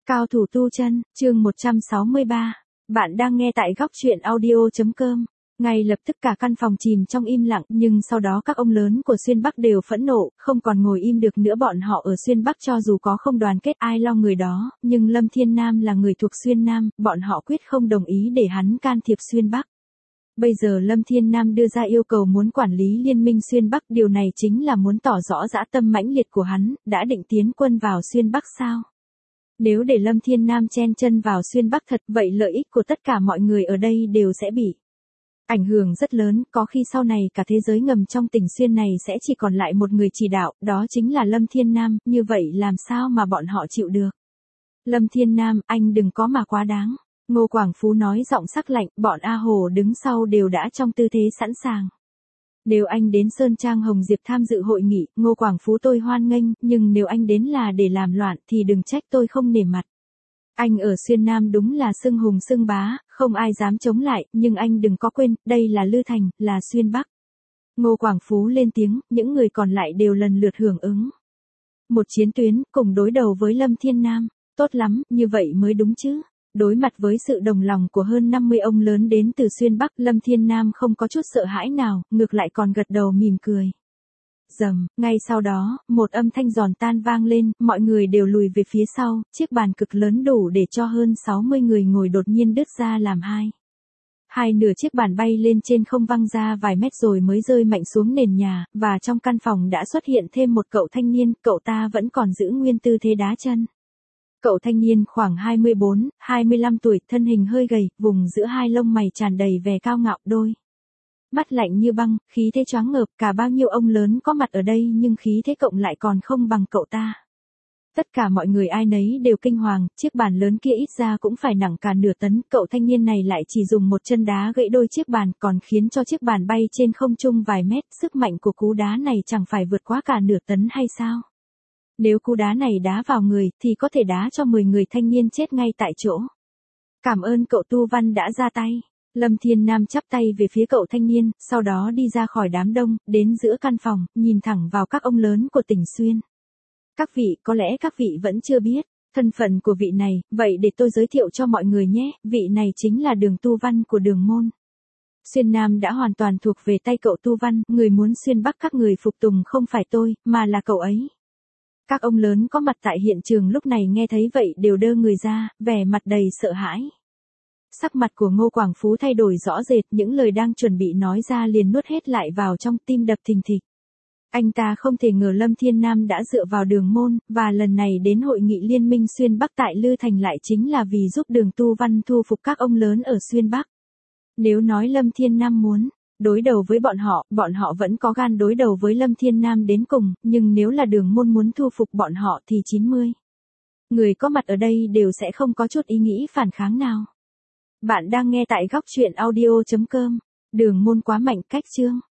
Cao thủ tu chân, chương 163. Bạn đang nghe tại góc truyện audio.com. Ngay lập tức cả căn phòng chìm trong im lặng, nhưng sau đó các ông lớn của Xuyên Bắc đều phẫn nộ, không còn ngồi im được nữa. Bọn họ ở Xuyên Bắc cho dù có không đoàn kết ai lo người đó, nhưng Lâm Thiên Nam là người thuộc Xuyên Nam, bọn họ quyết không đồng ý để hắn can thiệp Xuyên Bắc. Bây giờ Lâm Thiên Nam đưa ra yêu cầu muốn quản lý liên minh Xuyên Bắc, điều này chính là muốn tỏ rõ dã tâm mãnh liệt của hắn, đã định tiến quân vào Xuyên Bắc sao? Nếu để Lâm Thiên Nam chen chân vào Xuyên Bắc thật, vậy lợi ích của tất cả mọi người ở đây đều sẽ bị ảnh hưởng rất lớn, có khi sau này cả thế giới ngầm trong tỉnh Xuyên này sẽ chỉ còn lại một người chỉ đạo, đó chính là Lâm Thiên Nam, như vậy làm sao mà bọn họ chịu được. Lâm Thiên Nam, anh đừng có mà quá đáng. Ngô Quảng Phú nói giọng sắc lạnh, bọn A Hồ đứng sau đều đã trong tư thế sẵn sàng. Nếu anh đến Sơn Trang Hồng Diệp tham dự hội nghị, Ngô Quảng Phú tôi hoan nghênh, nhưng nếu anh đến là để làm loạn thì đừng trách tôi không nể mặt. Anh ở Xuyên Nam đúng là xưng hùng xưng bá, không ai dám chống lại, nhưng anh đừng có quên, đây là Lư Thành, là Xuyên Bắc. Ngô Quảng Phú lên tiếng, những người còn lại đều lần lượt hưởng ứng. Một chiến tuyến, cùng đối đầu với Lâm Thiên Nam, tốt lắm, như vậy mới đúng chứ. Đối mặt với sự đồng lòng của hơn 50 ông lớn đến từ Xuyên Bắc, Lâm Thiên Nam không có chút sợ hãi nào, ngược lại còn gật đầu mỉm cười. Rầm, ngay sau đó, một âm thanh giòn tan vang lên, mọi người đều lùi về phía sau, chiếc bàn cực lớn đủ để cho hơn 60 người ngồi đột nhiên đứt ra làm hai. Hai nửa chiếc bàn bay lên trên không văng ra vài mét rồi mới rơi mạnh xuống nền nhà, và trong căn phòng đã xuất hiện thêm một cậu thanh niên, cậu ta vẫn còn giữ nguyên tư thế đá chân. Cậu thanh niên khoảng 24, 25 tuổi, thân hình hơi gầy, vùng giữa hai lông mày tràn đầy vẻ cao ngạo, đôi mắt lạnh như băng, khí thế choáng ngợp, cả bao nhiêu ông lớn có mặt ở đây nhưng khí thế cộng lại còn không bằng cậu ta. Tất cả mọi người ai nấy đều kinh hoàng, chiếc bàn lớn kia ít ra cũng phải nặng cả nửa tấn, cậu thanh niên này lại chỉ dùng một chân đá gãy đôi chiếc bàn, còn khiến cho chiếc bàn bay trên không trung vài mét, sức mạnh của cú đá này chẳng phải vượt quá cả nửa tấn hay sao? Nếu cú đá này đá vào người, thì có thể đá cho 10 người thanh niên chết ngay tại chỗ. Cảm ơn cậu Tu Văn đã ra tay. Lâm Thiên Nam chắp tay về phía cậu thanh niên, sau đó đi ra khỏi đám đông, đến giữa căn phòng, nhìn thẳng vào các ông lớn của tỉnh Xuyên. Các vị, có lẽ các vị vẫn chưa biết thân phận của vị này, vậy để tôi giới thiệu cho mọi người nhé, vị này chính là Đường Tu Văn của Đường Môn. Xuyên Nam đã hoàn toàn thuộc về tay cậu Tu Văn, người muốn Xuyên Bắc các người phục tùng không phải tôi, mà là cậu ấy. Các ông lớn có mặt tại hiện trường lúc này nghe thấy vậy đều đơ người ra, vẻ mặt đầy sợ hãi. Sắc mặt của Ngô Quảng Phú thay đổi rõ rệt, những lời đang chuẩn bị nói ra liền nuốt hết lại vào trong, tim đập thình thịch. Anh ta không thể ngờ Lâm Thiên Nam đã dựa vào Đường Môn, và lần này đến hội nghị liên minh Xuyên Bắc tại Lư Thành lại chính là vì giúp Đường Tu Văn thu phục các ông lớn ở Xuyên Bắc. Nếu nói Lâm Thiên Nam muốn đối đầu với bọn họ vẫn có gan đối đầu với Lâm Thiên Nam đến cùng, nhưng nếu là Đường Môn muốn thu phục bọn họ thì 90 người có mặt ở đây đều sẽ không có chút ý nghĩ phản kháng nào. Bạn đang nghe tại góc truyện audio.com. Đường Môn quá mạnh, cách chương.